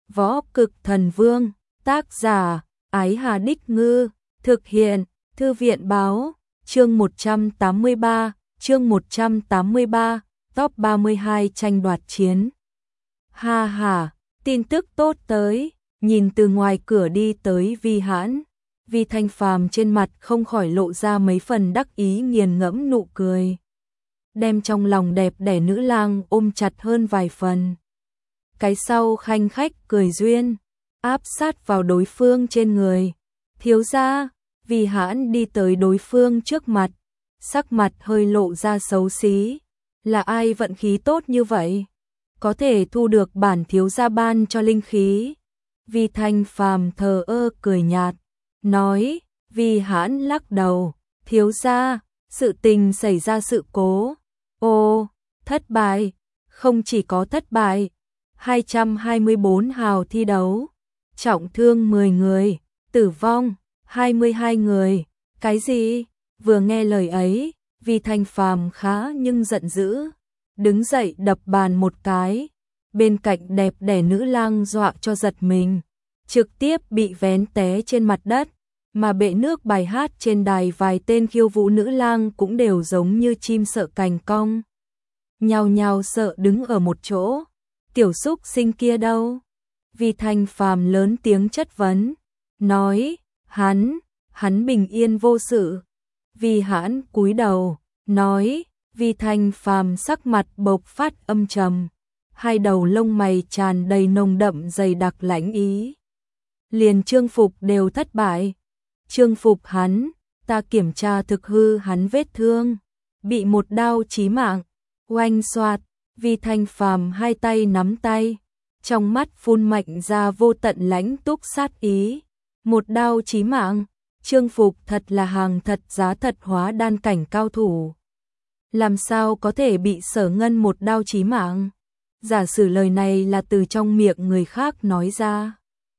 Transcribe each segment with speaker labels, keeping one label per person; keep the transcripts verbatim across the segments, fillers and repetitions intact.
Speaker 1: Võ Cực Thần Vương, tác giả, Ái Hà Đích Ngư, thực hiện, Thư viện Báo, chương một trăm tám mươi ba, chương một trăm tám mươi ba, top ba mươi hai tranh đoạt chiến. Ha ha, tin tức tốt tới, nhìn từ ngoài cửa đi tới Vi Hãn, Vi Thanh Phàm trên mặt không khỏi lộ ra mấy phần đắc ý nghiền ngẫm nụ cười. Đem trong lòng đẹp đẽ nữ lang ôm chặt hơn vài phần. Cái sau khanh khách cười duyên, áp sát vào đối phương trên người. Thiếu gia, Vi Hãn đi tới đối phương trước mặt, sắc mặt hơi lộ ra xấu xí. Là ai vận khí tốt như vậy? Có thể thu được bản thiếu gia ban cho linh khí. Vi Thanh Phàm thờ ơ cười nhạt, nói, Vi Hãn lắc đầu, thiếu gia, sự tình xảy ra sự cố. Ô, thất bại, không chỉ có thất bại, hai trăm hai mươi bốn hào thi đấu, trọng thương mười người, tử vong hai mươi hai người. Cái gì? Vừa nghe lời ấy, Vi Thanh Phàm khá nhưng giận dữ, đứng dậy đập bàn một cái. Bên cạnh đẹp đẽ nữ lang dọa cho giật mình, trực tiếp bị vén té trên mặt đất, mà bệ nước bài hát trên đài vài tên khiêu vũ nữ lang cũng đều giống như chim sợ cành cong, nhao nhao sợ đứng ở một chỗ. Tiểu xúc sinh kia đâu? Vi Thanh Phàm lớn tiếng chất vấn, nói, hắn, hắn bình yên vô sự. Vi Hãn cúi đầu, nói, Vi Thanh Phàm sắc mặt bộc phát âm trầm, hai đầu lông mày tràn đầy nồng đậm dày đặc lãnh ý. Liền chương phục đều thất bại. Chương phục hắn, ta kiểm tra thực hư hắn vết thương, bị một đao chí mạng. Oanh xoạt, Vi Thanh Phàm hai tay nắm tay, trong mắt phun mạnh ra vô tận lãnh túc sát ý. Một đao chí mạng, chương phục thật là hàng thật giá thật hóa đan cảnh cao thủ. Làm sao có thể bị Sở Ngân một đao chí mạng? Giả sử lời này là từ trong miệng người khác nói ra,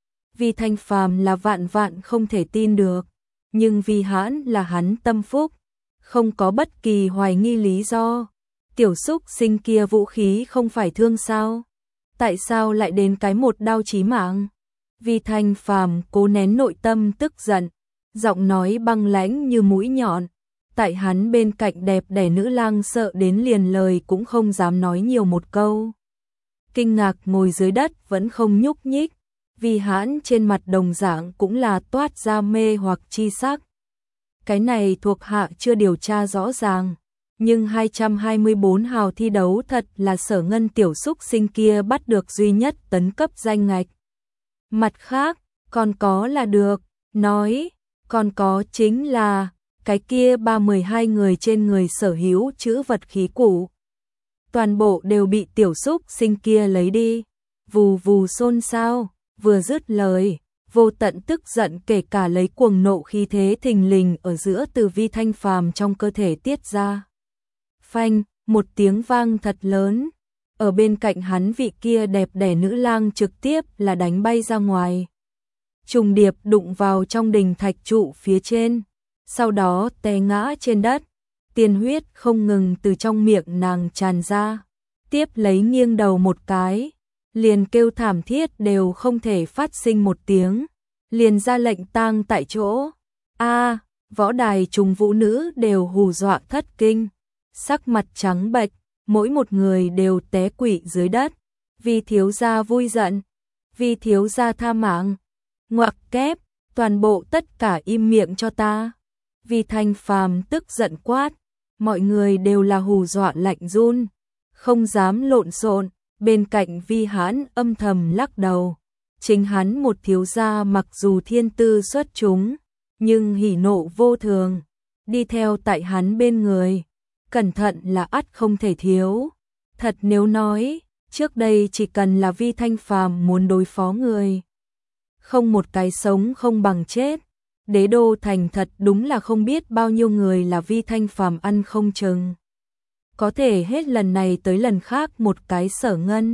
Speaker 1: Vi Thanh Phàm là vạn vạn không thể tin được, nhưng Vi Hãn là hắn tâm phúc, không có bất kỳ hoài nghi lý do. Tiểu xúc sinh kia vũ khí không phải thương sao? Tại sao lại đến cái một đao chí mạng? Vi Thanh Phàm cố nén nội tâm tức giận, giọng nói băng lãnh như mũi nhọn. Tại hắn bên cạnh đẹp đẽ nữ lang sợ đến liền lời cũng không dám nói nhiều một câu. Kinh ngạc ngồi dưới đất vẫn không nhúc nhích. Vi Hãn trên mặt đồng dạng cũng là toát ra mê hoặc chi sắc. Cái này thuộc hạ chưa điều tra rõ ràng, nhưng hai trăm hai mươi bốn hào thi đấu thật là Sở Ngân tiểu xúc sinh kia bắt được duy nhất tấn cấp danh ngạch. Mặt khác, còn có là được, nói, còn có chính là, cái kia ba mươi hai người trên người sở hữu chữ vật khí cụ. Toàn bộ đều bị tiểu xúc sinh kia lấy đi, vù vù xôn xao, vừa dứt lời, vô tận tức giận kể cả lấy cuồng nộ khí thế thình lình ở giữa từ Vi Thanh Phàm trong cơ thể tiết ra. Phanh, một tiếng vang thật lớn, ở bên cạnh hắn vị kia đẹp đẽ nữ lang trực tiếp là đánh bay ra ngoài. Trùng điệp đụng vào trong đình thạch trụ phía trên, sau đó té ngã trên đất, tiên huyết không ngừng từ trong miệng nàng tràn ra, tiếp lấy nghiêng đầu một cái, liền kêu thảm thiết đều không thể phát sinh một tiếng, liền ra lệnh tang tại chỗ. A, võ đài trùng vũ nữ đều hù dọa thất kinh, sắc mặt trắng bệch, mỗi một người đều té quỵ dưới đất. Vi thiếu gia vui giận, Vi thiếu gia tha mạng. Ngoặc kép, toàn bộ tất cả im miệng cho ta. Vi Thanh Phàm tức giận quát, mọi người đều là hù dọa lạnh run, không dám lộn xộn. Bên cạnh Vi Hãn âm thầm lắc đầu, chính hắn một thiếu gia mặc dù thiên tư xuất chúng, nhưng hỉ nộ vô thường, đi theo tại hắn bên người, cẩn thận là ắt không thể thiếu. Thật nếu nói, trước đây chỉ cần là Vi Thanh Phàm muốn đối phó người, không một cái sống không bằng chết. Đế đô thành thật đúng là không biết bao nhiêu người là Vi Thanh Phàm ăn không chừng. Có thể hết lần này tới lần khác một cái Sở Ngân,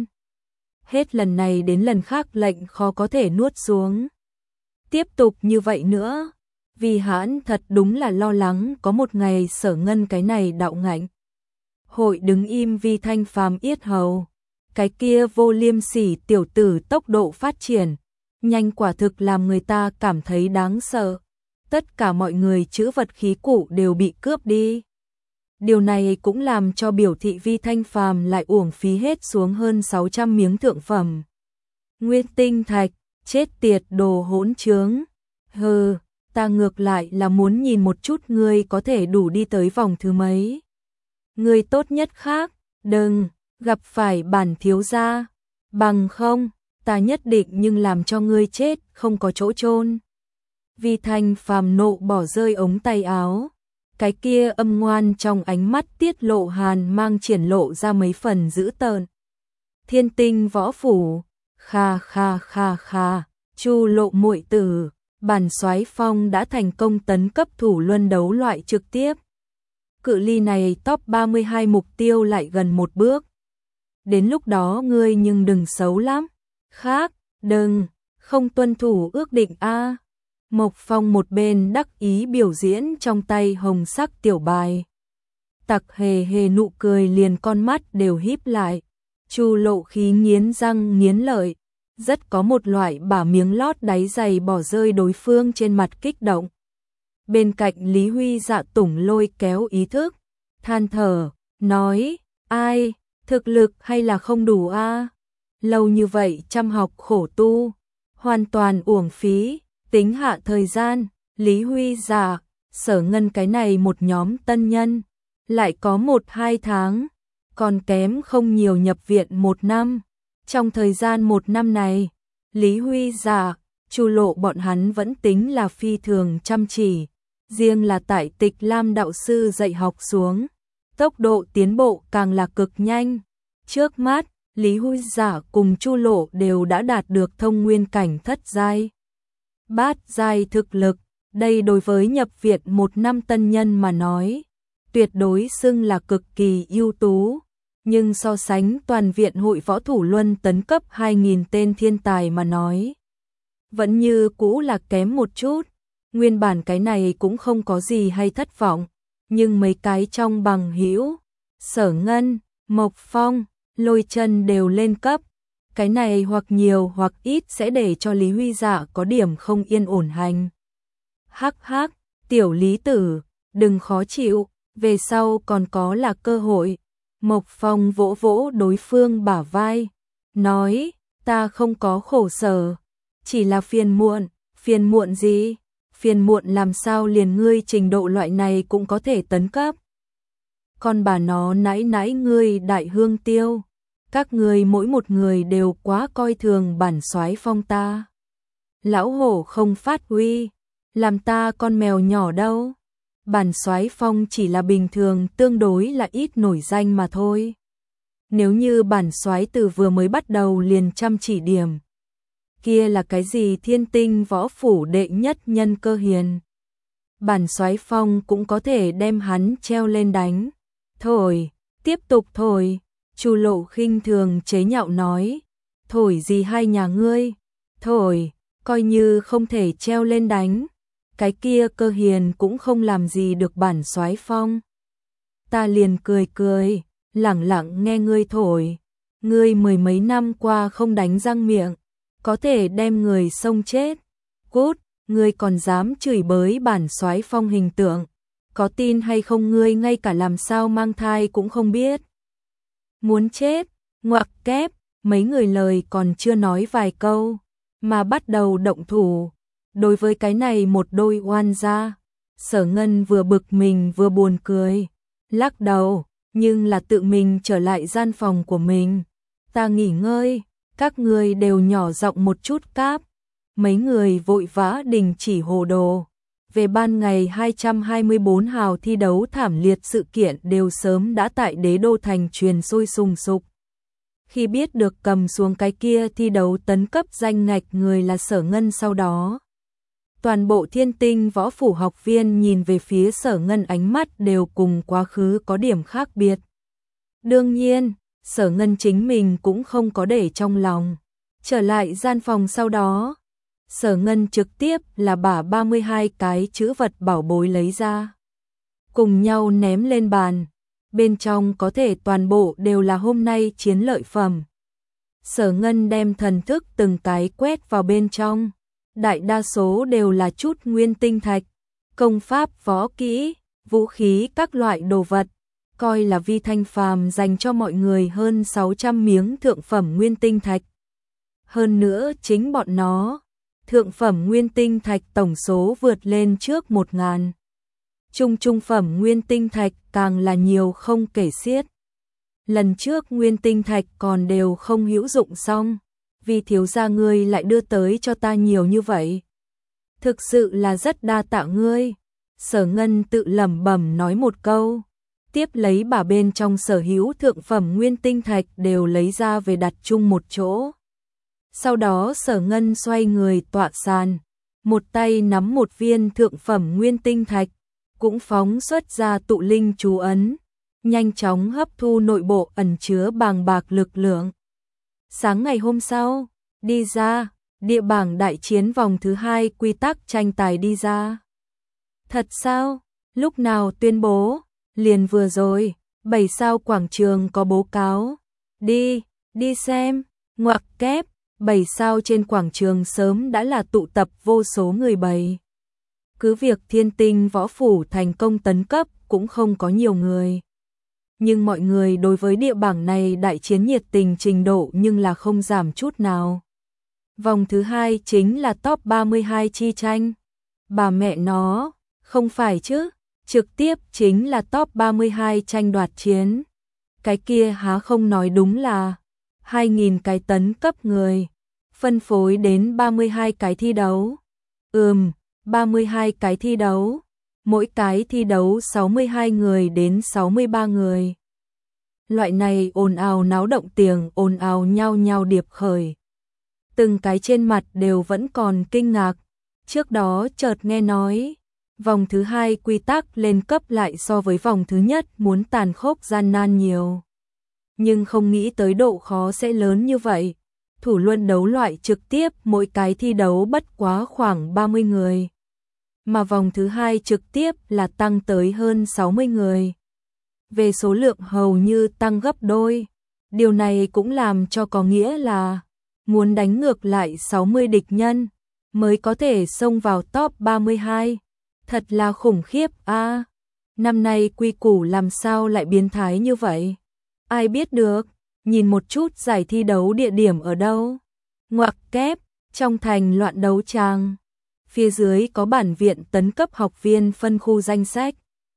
Speaker 1: hết lần này đến lần khác lệnh khó có thể nuốt xuống. Tiếp tục như vậy nữa, Vi Hãn thật đúng là lo lắng có một ngày Sở Ngân cái này đạo ngạnh hội đứng im Vi Thanh Phàm yết hầu. cái kia vô liêm sỉ tiểu tử tốc độ phát triển, nhanh quả thực làm người ta cảm thấy đáng sợ. Tất cả mọi người chữ vật khí cụ đều bị cướp đi. Điều này cũng làm cho biểu thị Vi Thanh Phàm lại uổng phí hết xuống hơn sáu trăm miếng thượng phẩm nguyên tinh thạch, chết tiệt đồ hỗn trướng. Hừ, ta ngược lại là muốn nhìn một chút ngươi có thể đủ đi tới vòng thứ mấy. Ngươi tốt nhất khác, đừng gặp phải bản thiếu gia, bằng không, ta nhất định nhưng làm cho ngươi chết không có chỗ chôn. Vi Thanh Phàm nộ bỏ rơi ống tay áo, cái kia âm ngoan trong ánh mắt tiết lộ hàn mang triển lộ ra mấy phần dữ tợn. Thiên Tinh võ phủ, kha kha kha kha, Chu Lộ muội tử, bản soái phong đã thành công tấn cấp thủ luân đấu loại trực tiếp. Cự ly này top ba mươi hai mục tiêu lại gần một bước. Đến lúc đó ngươi nhưng đừng xấu lắm. Khác, đừng, không tuân thủ ước định a. Mộc Phong một bên đắc ý biểu diễn trong tay hồng sắc tiểu bài. Tặc hề hề nụ cười liền con mắt đều híp lại. Chu Lộ khí nghiến răng nghiến lợi, rất có một loại bả miếng lót đáy giày bỏ rơi đối phương trên mặt kích động. Bên cạnh Lý Huy Dạ tủng lôi kéo ý thức, than thở, nói, ai, thực lực hay là không đủ a? Lâu như vậy chăm học khổ tu, hoàn toàn uổng phí, tính hạ thời gian, Lý Huy Dạ, Sở Ngân cái này một nhóm tân nhân, lại có một hai tháng, còn kém không nhiều nhập viện một năm. Trong thời gian một năm này, Lý Huy Dạ, Chu Lộ bọn hắn vẫn tính là phi thường chăm chỉ, riêng là tại Tịch Lam đạo sư dạy học xuống, tốc độ tiến bộ càng là cực nhanh. Trước mắt, Lý Huy Dạ cùng Chu Lộ đều đã đạt được thông nguyên cảnh thất giai, bát giai thực lực, đây đối với nhập viện một năm tân nhân mà nói, tuyệt đối xưng là cực kỳ ưu tú. Nhưng so sánh toàn viện hội võ thủ luân tấn cấp hai nghìn tên thiên tài mà nói, vẫn như cũ là kém một chút. Nguyên bản cái này cũng không có gì hay thất vọng, nhưng mấy cái trong bằng hữu, Sở Ngân, Mộc Phong, Lôi Chân đều lên cấp, cái này hoặc nhiều hoặc ít sẽ để cho Lý Huy Dạ có điểm không yên ổn hành. Hắc hắc, tiểu Lý tử, đừng khó chịu, về sau còn có là cơ hội. Mộc Phong vỗ vỗ đối phương bả vai, nói, ta không có khổ sở, chỉ là phiền muộn. Phiền muộn gì? Phiền muộn làm sao liền ngươi trình độ loại này cũng có thể tấn cấp. Con bà nó nãi nãi ngươi Đại Hương Tiêu, các ngươi mỗi một người đều quá coi thường bản soái phong ta. Lão hổ không phát huy, làm ta con mèo nhỏ đâu. Bản soái phong chỉ là bình thường tương đối là ít nổi danh mà thôi. Nếu như bản soái từ vừa mới bắt đầu liền chăm chỉ điểm, kia là cái gì Thiên Tinh võ phủ đệ nhất nhân Cơ Hiền, bản soái phong cũng có thể đem hắn treo lên đánh. Thổi, tiếp tục thổi. Chu Lộ khinh thường chế nhạo nói, thổi gì hai nhà ngươi, thổi, coi như không thể treo lên đánh. Cái kia Cơ Hiền cũng không làm gì được bản soái phong. Ta liền cười cười, lẳng lặng nghe ngươi thổi. Ngươi mười mấy năm qua không đánh răng miệng, có thể đem người xông chết. Cút, ngươi còn dám chửi bới bản soái phong hình tượng, có tin hay không ngươi ngay cả làm sao mang thai cũng không biết. Muốn chết, ngoặc kép, mấy người lời còn chưa nói vài câu, mà bắt đầu động thủ. Đối với cái này một đôi oan gia, Sở Ngân vừa bực mình vừa buồn cười, lắc đầu, nhưng là tự mình trở lại gian phòng của mình. Ta nghỉ ngơi, các người đều nhỏ giọng một chút cáp. Mấy người vội vã đình chỉ hồ đồ. Về ban ngày hai trăm hai mươi bốn hào thi đấu thảm liệt sự kiện đều sớm đã tại Đế Đô thành truyền sôi sùng sục. Khi biết được cầm xuống cái kia thi đấu tấn cấp danh ngạch người là Sở Ngân sau đó, toàn bộ Thiên Tinh võ phủ học viên nhìn về phía Sở Ngân ánh mắt đều cùng quá khứ có điểm khác biệt. Đương nhiên, Sở Ngân chính mình cũng không có để trong lòng. Trở lại gian phòng sau đó, Sở Ngân trực tiếp là bả ba mươi hai cái chữ vật bảo bối lấy ra, cùng nhau ném lên bàn. Bên trong có thể toàn bộ đều là hôm nay chiến lợi phẩm, Sở Ngân đem thần thức từng cái quét vào bên trong, đại đa số đều là chút nguyên tinh thạch, công pháp võ kỹ, vũ khí các loại đồ vật, coi là Vi Thanh Phàm dành cho mọi người hơn sáu trăm miếng thượng phẩm nguyên tinh thạch. Hơn nữa chính bọn nó, thượng phẩm nguyên tinh thạch tổng số vượt lên trước một ngàn. Trung trung phẩm nguyên tinh thạch càng là nhiều không kể xiết. Lần trước nguyên tinh thạch còn đều không hữu dụng xong, vì thiếu gia ngươi lại đưa tới cho ta nhiều như vậy. Thực sự là rất đa tạ ngươi. Sở Ngân tự lẩm bẩm nói một câu, tiếp lấy bà bên trong sở hữu thượng phẩm nguyên tinh thạch đều lấy ra về đặt chung một chỗ. Sau đó Sở Ngân xoay người tọa sàn, một tay nắm một viên thượng phẩm nguyên tinh thạch, cũng phóng xuất ra tụ linh chú ấn, nhanh chóng hấp thu nội bộ ẩn chứa bàng bạc lực lượng. Sáng ngày hôm sau, đi ra, địa bảng đại chiến vòng thứ hai quy tắc tranh tài đi ra. Thật sao? Lúc nào tuyên bố? Liền vừa rồi, bảy sao quảng trường có bố cáo. Đi, đi xem, ngoặc kép, bảy sao trên quảng trường sớm đã là tụ tập vô số người bày. Cứ việc Thiên Tinh Võ Phủ thành công tấn cấp cũng không có nhiều người. Nhưng mọi người đối với địa bảng này đại chiến nhiệt tình trình độ nhưng là không giảm chút nào. Vòng thứ hai chính là top ba mươi hai chi tranh. Bà mẹ nó, không phải chứ, trực tiếp chính là top ba mươi hai tranh đoạt chiến. Cái kia há không nói đúng là hai nghìn cái tấn cấp người, phân phối đến ba mươi hai cái thi đấu. Ừm, ba mươi hai cái thi đấu, mỗi cái thi đấu sáu mươi hai người đến sáu mươi ba người. Loại này ồn ào náo động tiếng ồn ào nhau nhau điệp khởi. Từng cái trên mặt đều vẫn còn kinh ngạc, trước đó chợt nghe nói, vòng thứ hai quy tắc lên cấp lại so với vòng thứ nhất muốn tàn khốc gian nan nhiều. Nhưng không nghĩ tới độ khó sẽ lớn như vậy. Thủ luân đấu loại trực tiếp mỗi cái thi đấu bất quá khoảng ba mươi người. Mà vòng thứ hai trực tiếp là tăng tới hơn sáu mươi người. Về số lượng hầu như tăng gấp đôi. Điều này cũng làm cho có nghĩa là muốn đánh ngược lại sáu mươi địch nhân mới có thể xông vào top ba mươi hai. Thật là khủng khiếp a. À, năm nay quy củ làm sao lại biến thái như vậy? Ai biết được, nhìn một chút giải thi đấu địa điểm ở đâu. Ngoặc kép, trong thành loạn đấu tràng. Phía dưới có bản viện tấn cấp học viên phân khu danh sách.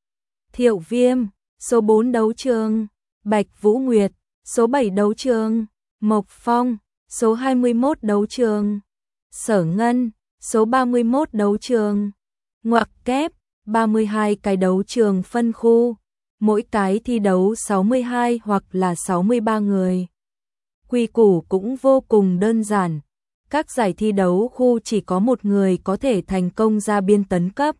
Speaker 1: Thiệu Viêm, số bốn đấu trường. Bạch Vũ Nguyệt, số bảy đấu trường. Mộc Phong, số hai mươi mốt đấu trường. Sở Ngân, số ba mươi mốt đấu trường. Ngoặc kép, ba mươi hai cái đấu trường phân khu. Mỗi cái thi đấu sáu mươi hai hoặc là sáu mươi ba người. Quy củ cũng vô cùng đơn giản. Các giải thi đấu khu chỉ có một người có thể thành công ra biên tấn cấp.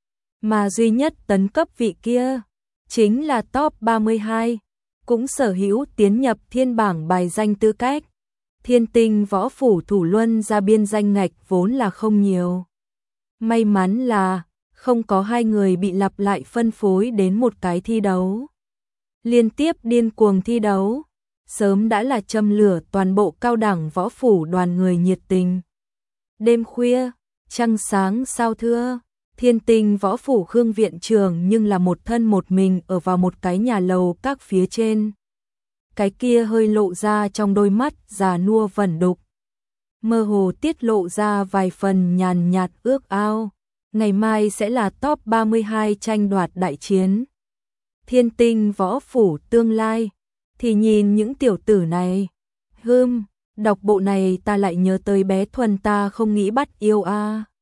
Speaker 1: Mà duy nhất tấn cấp vị kia, chính là top ba mươi hai, cũng sở hữu tiến nhập thiên bảng bài danh tư cách. Thiên Tinh Võ Phủ thủ luân ra biên danh ngạch vốn là không nhiều. May mắn là không có hai người bị lặp lại phân phối đến một cái thi đấu. Liên tiếp điên cuồng thi đấu, sớm đã là châm lửa toàn bộ cao đẳng võ phủ đoàn người nhiệt tình. Đêm khuya, trăng sáng sao thưa, Thiên Tinh Võ Phủ Khương viện trưởng nhưng là một thân một mình ở vào một cái nhà lầu các phía trên. Cái kia hơi lộ ra trong đôi mắt già nua vẩn đục. Mơ hồ tiết lộ ra vài phần nhàn nhạt ước ao. Ngày mai sẽ là top ba mươi hai tranh đoạt đại chiến. Thiên Tinh Võ Phủ tương lai. Thì nhìn những tiểu tử này. Hưm, đọc bộ này ta lại nhớ tới bé Thuần ta không nghĩ bắt yêu a. À.